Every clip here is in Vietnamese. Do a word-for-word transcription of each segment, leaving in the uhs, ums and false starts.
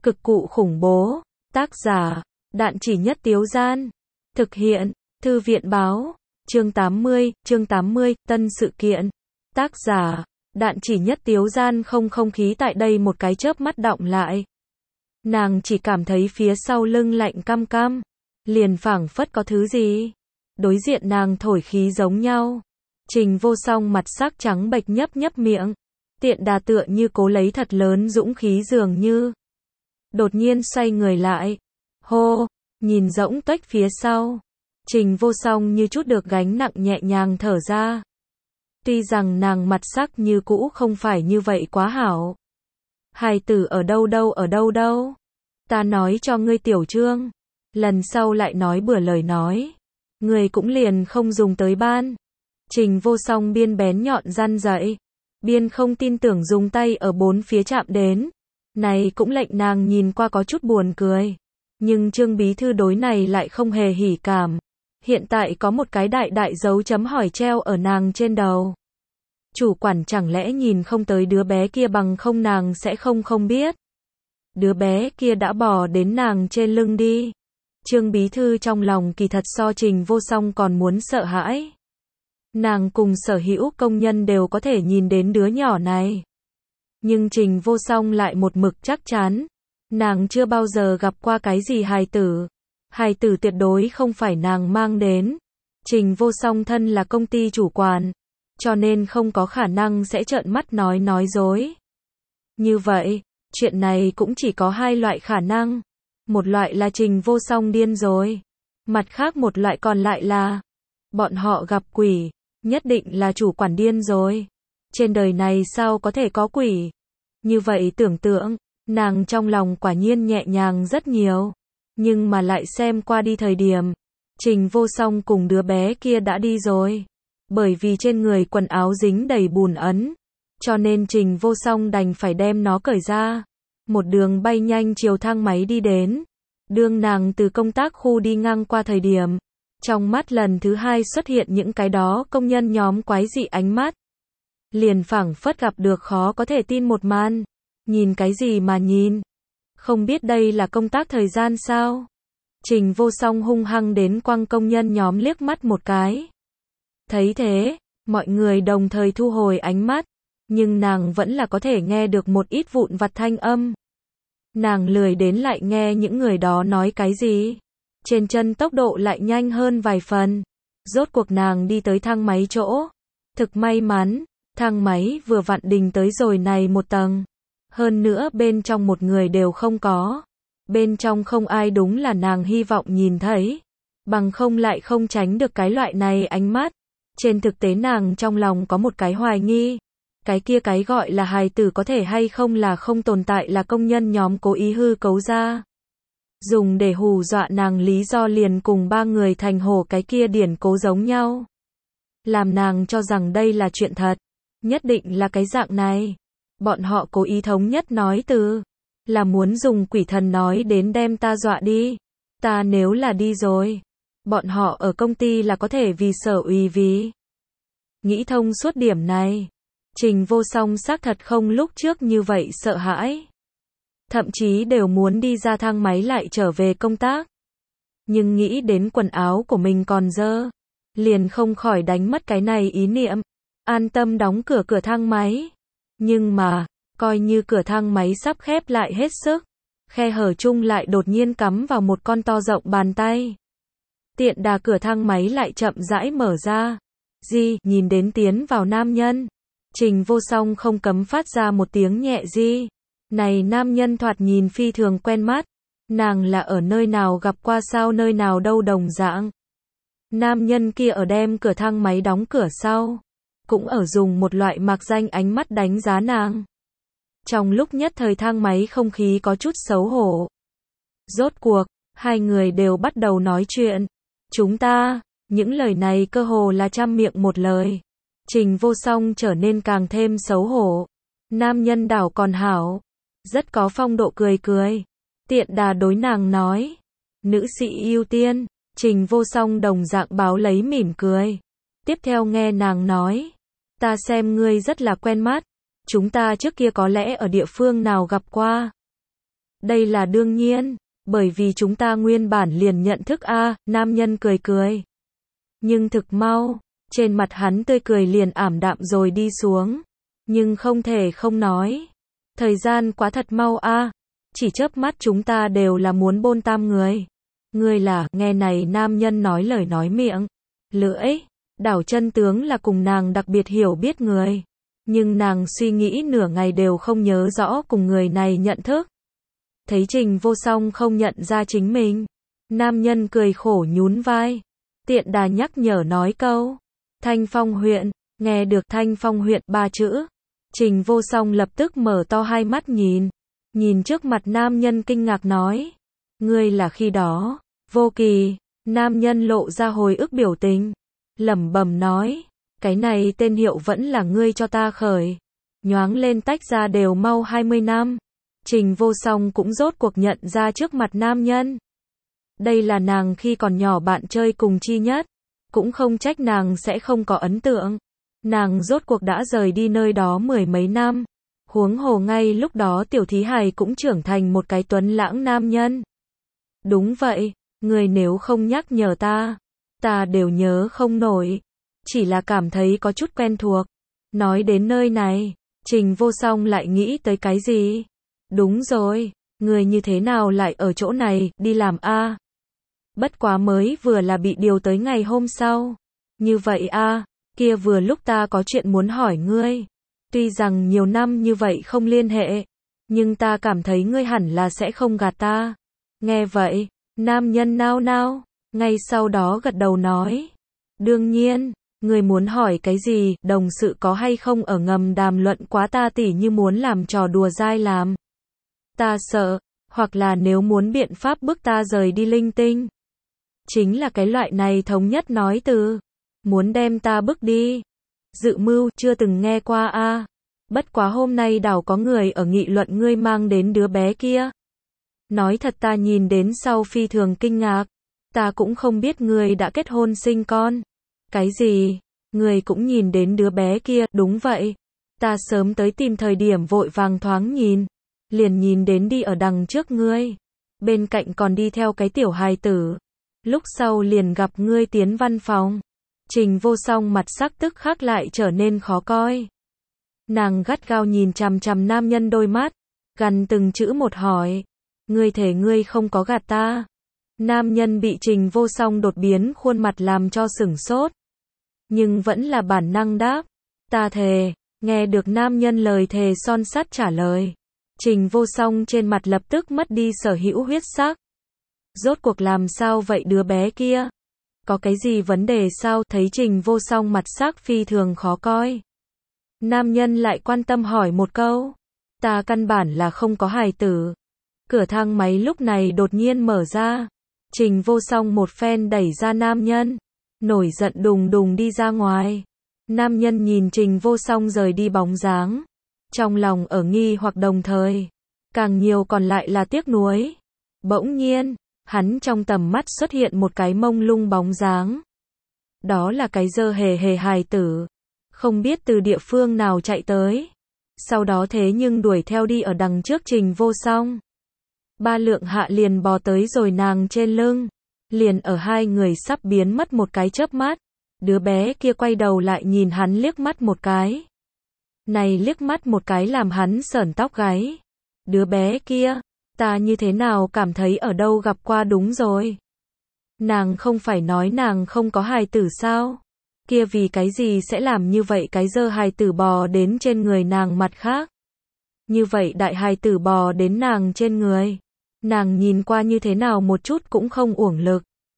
Cực cụ khủng bố. Tác giả, Đạn Chỉ Nhất Tiếu Gian. Thực hiện, Thư viện báo. Chương tám mươi, chương tám mươi, tân sự kiện. Tác giả, Đạn Chỉ Nhất Tiếu Gian. Không không khí tại đây một cái chớp mắt đọng lại. Nàng chỉ cảm thấy phía sau lưng lạnh căm căm. Liền phảng phất có thứ gì. Đối diện nàng thổi khí giống nhau. Trình Vô Song mặt sắc trắng bệch nhấp nhấp miệng. Tiện Đà tựa như cố lấy thật lớn dũng khí dường như. Đột nhiên xoay người lại. Hô, nhìn rỗng tuếch phía sau. Trình Vô Song như chút được gánh nặng nhẹ nhàng thở ra. Tuy rằng nàng mặt sắc như cũ không phải như vậy quá hảo. Hài tử ở đâu đâu ở đâu đâu. Ta nói cho ngươi Tiểu Trương. Lần sau lại nói bừa lời nói. Ngươi cũng liền không dùng tới ban. Trình Vô Song biên bén nhọn răn dậy. Biên không tin tưởng dùng tay ở bốn phía chạm đến. Này cũng lệnh nàng nhìn qua có chút buồn cười. Nhưng Trương Bí Thư đối này lại không hề hỉ cảm. Hiện tại có một cái đại đại dấu chấm hỏi treo ở nàng trên đầu. Chủ quản chẳng lẽ nhìn không tới đứa bé kia bằng không nàng sẽ không không biết. Đứa bé kia đã bò đến nàng trên lưng đi. Trương Bí Thư trong lòng kỳ thật so Trình Vô Song còn muốn sợ hãi. Nàng cùng sở hữu công nhân đều có thể nhìn đến đứa nhỏ này. Nhưng Trình Vô Song lại một mực chắc chắn. Nàng chưa bao giờ gặp qua cái gì hài tử. Hài tử tuyệt đối không phải nàng mang đến. Trình Vô Song thân là công ty chủ quản. Cho nên không có khả năng sẽ trợn mắt nói nói dối. Như vậy, chuyện này cũng chỉ có hai loại khả năng. Một loại là Trình Vô Song điên rồi. Mặt khác một loại còn lại là bọn họ gặp quỷ. Nhất định là chủ quản điên rồi. Trên đời này sao có thể có quỷ? Như vậy tưởng tượng, nàng trong lòng quả nhiên nhẹ nhàng rất nhiều. Nhưng mà lại xem qua đi thời điểm, Trình Vô Song cùng đứa bé kia đã đi rồi. Bởi vì trên người quần áo dính đầy bùn ấn, cho nên Trình Vô Song đành phải đem nó cởi ra. Một đường bay nhanh chiều thang máy đi đến. Đương nàng từ công tác khu đi ngang qua thời điểm, trong mắt lần thứ hai xuất hiện những cái đó công nhân nhóm quái dị ánh mắt. Liền phảng phất gặp được khó có thể tin một màn. Nhìn cái gì mà nhìn? Không biết đây là công tác thời gian sao? Trình Vô Song hung hăng đến quăng công nhân nhóm liếc mắt một cái. Thấy thế, mọi người đồng thời thu hồi ánh mắt. Nhưng nàng vẫn là có thể nghe được một ít vụn vặt thanh âm. Nàng lười đến lại nghe những người đó nói cái gì. Trên chân tốc độ lại nhanh hơn vài phần. Rốt cuộc nàng đi tới thang máy chỗ. Thực may mắn, thang máy vừa vặn đình tới rồi này một tầng. Hơn nữa bên trong một người đều không có. Bên trong không ai đúng là nàng hy vọng nhìn thấy. Bằng không lại không tránh được cái loại này ánh mắt. Trên thực tế nàng trong lòng có một cái hoài nghi. Cái kia cái gọi là hài tử có thể hay không là không tồn tại là công nhân nhóm cố ý hư cấu ra. Dùng để hù dọa nàng lý do liền cùng ba người thành hổ cái kia điển cố giống nhau. Làm nàng cho rằng đây là chuyện thật. Nhất định là cái dạng này. Bọn họ cố ý thống nhất nói từ. Là muốn dùng quỷ thần nói đến đem ta dọa đi. Ta nếu là đi rồi. Bọn họ ở công ty là có thể vì sở ủy vì. Nghĩ thông suốt điểm này. Trình Vô Song xác thật không lúc trước như vậy sợ hãi. Thậm chí đều muốn đi ra thang máy lại trở về công tác. Nhưng nghĩ đến quần áo của mình còn dơ. Liền không khỏi đánh mất cái này ý niệm. An tâm đóng cửa cửa thang máy. Nhưng mà, coi như cửa thang máy sắp khép lại hết sức. Khe hở chung lại đột nhiên cắm vào một con to rộng bàn tay. Tiện đà cửa thang máy lại chậm rãi mở ra. Di, nhìn đến tiến vào nam nhân. Trình Vô Song không cấm phát ra một tiếng nhẹ di. Này nam nhân thoạt nhìn phi thường quen mắt. Nàng là ở nơi nào gặp qua sao nơi nào đâu đồng dạng. Nam nhân kia ở đem cửa thang máy đóng cửa sau. Cũng ở dùng một loại mạc danh ánh mắt đánh giá nàng. Trong lúc nhất thời thang máy không khí có chút xấu hổ. Rốt cuộc, hai người đều bắt đầu nói chuyện. Chúng ta, những lời này cơ hồ là trăm miệng một lời. Trình Vô Song trở nên càng thêm xấu hổ. Nam nhân đảo còn hảo. Rất có phong độ cười cười. Tiện đà đối nàng nói. Nữ sĩ ưu tiên. Trình Vô Song đồng dạng báo lấy mỉm cười. Tiếp theo nghe nàng nói. Ta xem ngươi rất là quen mắt. Chúng ta trước kia có lẽ ở địa phương nào gặp qua. Đây là đương nhiên, bởi vì chúng ta nguyên bản liền nhận thức a, nam nhân cười cười. Nhưng thực mau, trên mặt hắn tươi cười liền ảm đạm rồi đi xuống. Nhưng không thể không nói. Thời gian quá thật mau a, chỉ chớp mắt chúng ta đều là muốn bôn tam người. Ngươi là, nghe này nam nhân nói lời nói miệng, lưỡi, đảo chân tướng là cùng nàng đặc biệt hiểu biết người. Nhưng nàng suy nghĩ nửa ngày đều không nhớ rõ cùng người này nhận thức. Thấy Trình Vô Song không nhận ra chính mình. Nam nhân cười khổ nhún vai. Tiện đà nhắc nhở nói câu. Thanh Phong huyện, nghe được Thanh Phong huyện ba chữ. Trình Vô Song lập tức mở to hai mắt nhìn. Nhìn trước mặt nam nhân kinh ngạc nói. Ngươi là khi đó, Vô Kỳ. Nam nhân lộ ra hồi ức biểu tình. Lẩm bẩm nói. Cái này tên hiệu vẫn là ngươi cho ta khởi. Nhoáng lên tách ra đều mau hai mươi năm. Trình Vô Song cũng rốt cuộc nhận ra trước mặt nam nhân. Đây là nàng khi còn nhỏ bạn chơi cùng chi nhất. Cũng không trách nàng sẽ không có ấn tượng. Nàng rốt cuộc đã rời đi nơi đó mười mấy năm. Huống hồ ngay lúc đó Tiểu Thí Hài cũng trưởng thành một cái tuấn lãng nam nhân. Đúng vậy, người nếu không nhắc nhở ta, ta đều nhớ không nổi. Chỉ là cảm thấy có chút quen thuộc. Nói đến nơi này, Trình Vô Song lại nghĩ tới cái gì? Đúng rồi, người như thế nào lại ở chỗ này, đi làm a? Bất quá mới vừa là bị điều tới ngày hôm sau. Như vậy a, kia vừa lúc ta có chuyện muốn hỏi ngươi. Tuy rằng nhiều năm như vậy không liên hệ, nhưng ta cảm thấy ngươi hẳn là sẽ không gạt ta. Nghe vậy, nam nhân nao nao, ngay sau đó gật đầu nói. Đương nhiên, ngươi muốn hỏi cái gì, đồng sự có hay không ở ngầm đàm luận quá ta tỉ như muốn làm trò đùa dai làm. Ta sợ, hoặc là nếu muốn biện pháp bức ta rời đi linh tinh. Chính là cái loại này thống nhất nói từ. Muốn đem ta bức đi. Dự mưu, chưa từng nghe qua a. Bất quá hôm nay đảo có người ở nghị luận ngươi mang đến đứa bé kia. Nói thật ta nhìn đến sau phi thường kinh ngạc. Ta cũng không biết ngươi đã kết hôn sinh con. Cái gì? Ngươi cũng nhìn đến đứa bé kia, đúng vậy. Ta sớm tới tìm thời điểm vội vàng thoáng nhìn. Liền nhìn đến đi ở đằng trước ngươi. Bên cạnh còn đi theo cái tiểu hài tử. Lúc sau liền gặp ngươi tiến văn phòng. Trình Vô Song mặt sắc tức khắc lại trở nên khó coi. Nàng gắt gao nhìn chằm chằm nam nhân đôi mắt. Gằn từng chữ một hỏi. Ngươi thể ngươi không có gạt ta. Nam nhân bị Trình Vô Song đột biến khuôn mặt làm cho sửng sốt. Nhưng vẫn là bản năng đáp. Ta thề. Nghe được nam nhân lời thề son sắt trả lời. Trình Vô Song trên mặt lập tức mất đi sở hữu huyết sắc. Rốt cuộc làm sao vậy đứa bé kia? Có cái gì vấn đề sao? Thấy Trình Vô Song mặt sắc phi thường khó coi. Nam nhân lại quan tâm hỏi một câu. Ta căn bản là không có hài tử. Cửa thang máy lúc này đột nhiên mở ra. Trình Vô Song một phen đẩy ra nam nhân. Nổi giận đùng đùng đi ra ngoài. Nam nhân nhìn Trình Vô Song rời đi bóng dáng. Trong lòng ở nghi hoặc đồng thời. Càng nhiều còn lại là tiếc nuối. Bỗng nhiên, hắn trong tầm mắt xuất hiện một cái mông lung bóng dáng. Đó là cái dơ hề hề hài tử. Không biết từ địa phương nào chạy tới. Sau đó thế nhưng đuổi theo đi ở đằng trước Trình Vô Song. Ba lượng hạ liền bò tới rồi nàng trên lưng. Liền ở hai người sắp biến mất một cái chớp mắt. Đứa bé kia quay đầu lại nhìn hắn liếc mắt một cái. Này liếc mắt một cái làm hắn sởn tóc gáy. Đứa bé kia, ta như thế nào cảm thấy ở đâu gặp qua đúng rồi. Nàng không phải nói nàng không có hài tử sao? Kia vì cái gì sẽ làm như vậy cái dơ hài tử bò đến trên người nàng mặt khác? Như vậy đại hài tử bò đến nàng trên người. Nàng nhìn qua như thế nào một chút cũng không uổng lực.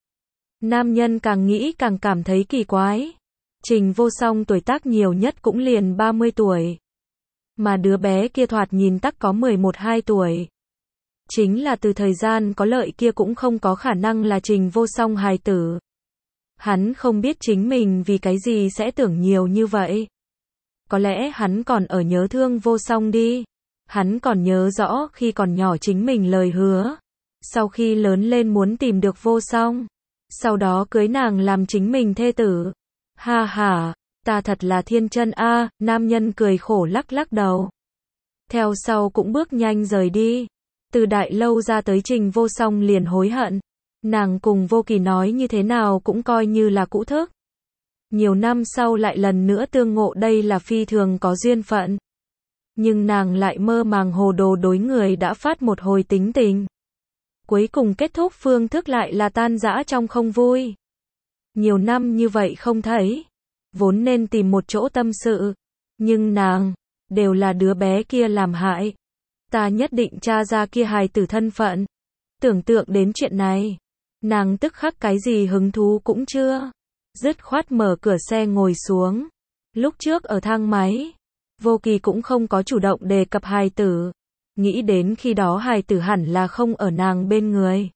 Nam nhân càng nghĩ càng cảm thấy kỳ quái. Trình Vô Song tuổi tác nhiều nhất cũng liền ba mươi tuổi. Mà đứa bé kia thoạt nhìn tắc có mười một hai tuổi. Chính là từ thời gian có lợi kia cũng không có khả năng là Trình Vô Song hài tử. Hắn không biết chính mình vì cái gì sẽ tưởng nhiều như vậy. Có lẽ hắn còn ở nhớ thương Vô Song đi. Hắn còn nhớ rõ khi còn nhỏ chính mình lời hứa. Sau khi lớn lên muốn tìm được Vô Song. Sau đó cưới nàng làm chính mình thê tử. Ha ha, ta thật là thiên chân a, nam nhân cười khổ lắc lắc đầu. Theo sau cũng bước nhanh rời đi. Từ Đại Lâu ra tới Trình Vô Song liền hối hận. Nàng cùng Vô Kỳ nói như thế nào cũng coi như là cũ thức. Nhiều năm sau lại lần nữa tương ngộ đây là phi thường có duyên phận. Nhưng nàng lại mơ màng hồ đồ đối người đã phát một hồi tính tình. Cuối cùng kết thúc phương thức lại là tan rã trong không vui. Nhiều năm như vậy không thấy. Vốn nên tìm một chỗ tâm sự. Nhưng nàng, đều là đứa bé kia làm hại. Ta nhất định tra ra kia hài tử thân phận. Tưởng tượng đến chuyện này. Nàng tức khắc cái gì hứng thú cũng chưa. Dứt khoát mở cửa xe ngồi xuống. Lúc trước ở thang máy, Vô Kỳ cũng không có chủ động đề cập hài tử. Nghĩ đến khi đó hài tử hẳn là không ở nàng bên người.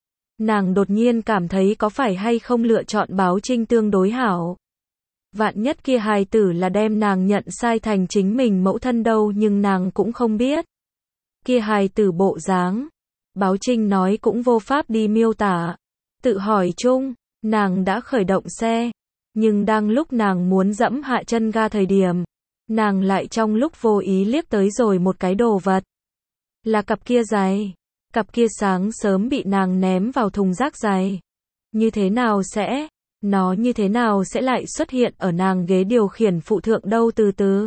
Nàng đột nhiên cảm thấy có phải hay không lựa chọn báo Trinh tương đối hảo. Vạn nhất kia hài tử là đem nàng nhận sai thành chính mình mẫu thân đâu nhưng nàng cũng không biết. Kia hài tử bộ dáng, báo Trinh nói cũng vô pháp đi miêu tả. Tự hỏi chung, nàng đã khởi động xe. Nhưng đang lúc nàng muốn dẫm hạ chân ga thời điểm, nàng lại trong lúc vô ý liếc tới rồi một cái đồ vật. Là cặp kia giày. Cặp kia sáng sớm bị nàng ném vào thùng rác giày. Như thế nào sẽ, nó như thế nào sẽ lại xuất hiện ở nàng ghế điều khiển phụ thượng đâu từ từ.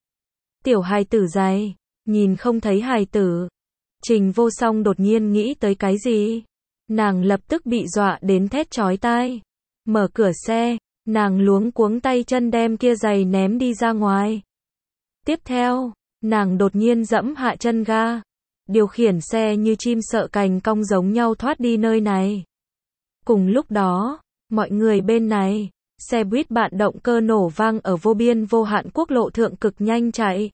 Tiểu hài tử giày, nhìn không thấy hài tử. Trình Vô Song đột nhiên nghĩ tới cái gì. Nàng lập tức bị dọa đến thét chói tai. Mở cửa xe, nàng luống cuống tay chân đem kia giày ném đi ra ngoài. Tiếp theo, nàng đột nhiên dẫm hạ chân ga. Điều khiển xe như chim sợ cành cong giống nhau thoát đi nơi này. Cùng lúc đó, mọi người bên này, xe buýt bạn động cơ nổ vang ở vô biên vô hạn quốc lộ thượng cực nhanh chạy.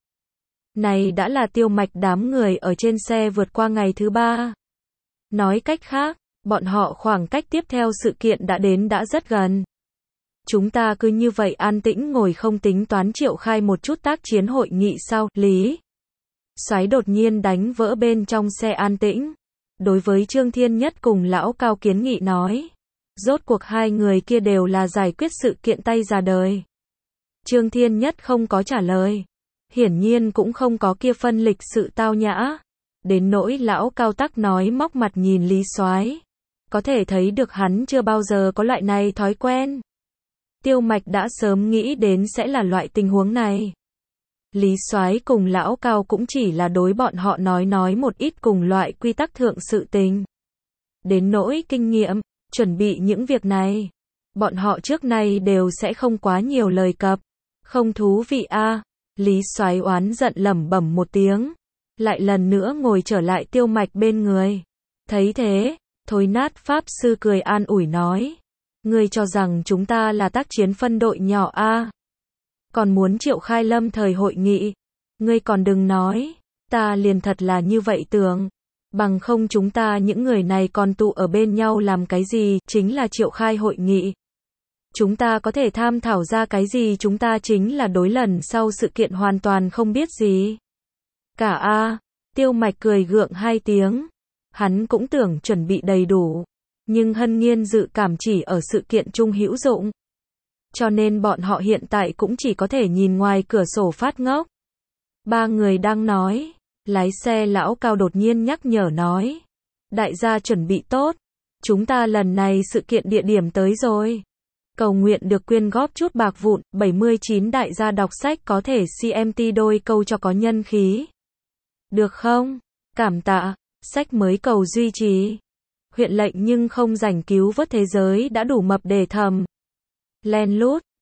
Này đã là Tiêu Mạch đám người ở trên xe vượt qua ngày thứ ba. Nói cách khác, bọn họ khoảng cách tiếp theo sự kiện đã đến đã rất gần. Chúng ta cứ như vậy an tĩnh ngồi không tính toán triệu khai một chút tác chiến hội nghị sao, Lý? Soái đột nhiên đánh vỡ bên trong xe an tĩnh. Đối với Trương Thiên Nhất cùng Lão Cao kiến nghị nói. Rốt cuộc hai người kia đều là giải quyết sự kiện tay già đời. Trương Thiên Nhất không có trả lời. Hiển nhiên cũng không có kia phân lịch sự tao nhã. Đến nỗi Lão Cao tắc nói móc mặt nhìn Lý Soái. Có thể thấy được hắn chưa bao giờ có loại này thói quen. Tiêu Mạch đã sớm nghĩ đến sẽ là loại tình huống này. Lý Soái cùng Lão Cao cũng chỉ là đối bọn họ nói nói một ít cùng loại quy tắc thượng sự tình. Đến nỗi kinh nghiệm, chuẩn bị những việc này, bọn họ trước nay đều sẽ không quá nhiều lời cập. Không thú vị a. À. Lý Soái oán giận lẩm bẩm một tiếng, lại lần nữa ngồi trở lại Tiêu Mạch bên người. Thấy thế, Thối Nát Pháp Sư cười an ủi nói, ngươi cho rằng chúng ta là tác chiến phân đội nhỏ a? À? Còn muốn triệu khai lâm thời hội nghị, ngươi còn đừng nói, ta liền thật là như vậy tưởng, bằng không chúng ta những người này còn tụ ở bên nhau làm cái gì, chính là triệu khai hội nghị. Chúng ta có thể tham thảo ra cái gì, chúng ta chính là đối lần sau sự kiện hoàn toàn không biết gì. Cả a, à, Tiêu Mạch cười gượng hai tiếng, hắn cũng tưởng chuẩn bị đầy đủ, nhưng hân nghiên dự cảm chỉ ở sự kiện chung hữu dụng. Cho nên bọn họ hiện tại cũng chỉ có thể nhìn ngoài cửa sổ phát ngốc. Ba người đang nói, lái xe Lão Cao đột nhiên nhắc nhở nói, đại gia chuẩn bị tốt, chúng ta lần này sự kiện địa điểm tới rồi. Cầu nguyện được quyên góp chút bạc vụn, bảy mươi chín đại gia đọc sách có thể xê em tê đôi câu cho có nhân khí. Được không? Cảm tạ, sách mới cầu duy trì. Huyện lệnh nhưng không rảnh cứu vớt thế giới đã đủ mập để thầm. Len lút.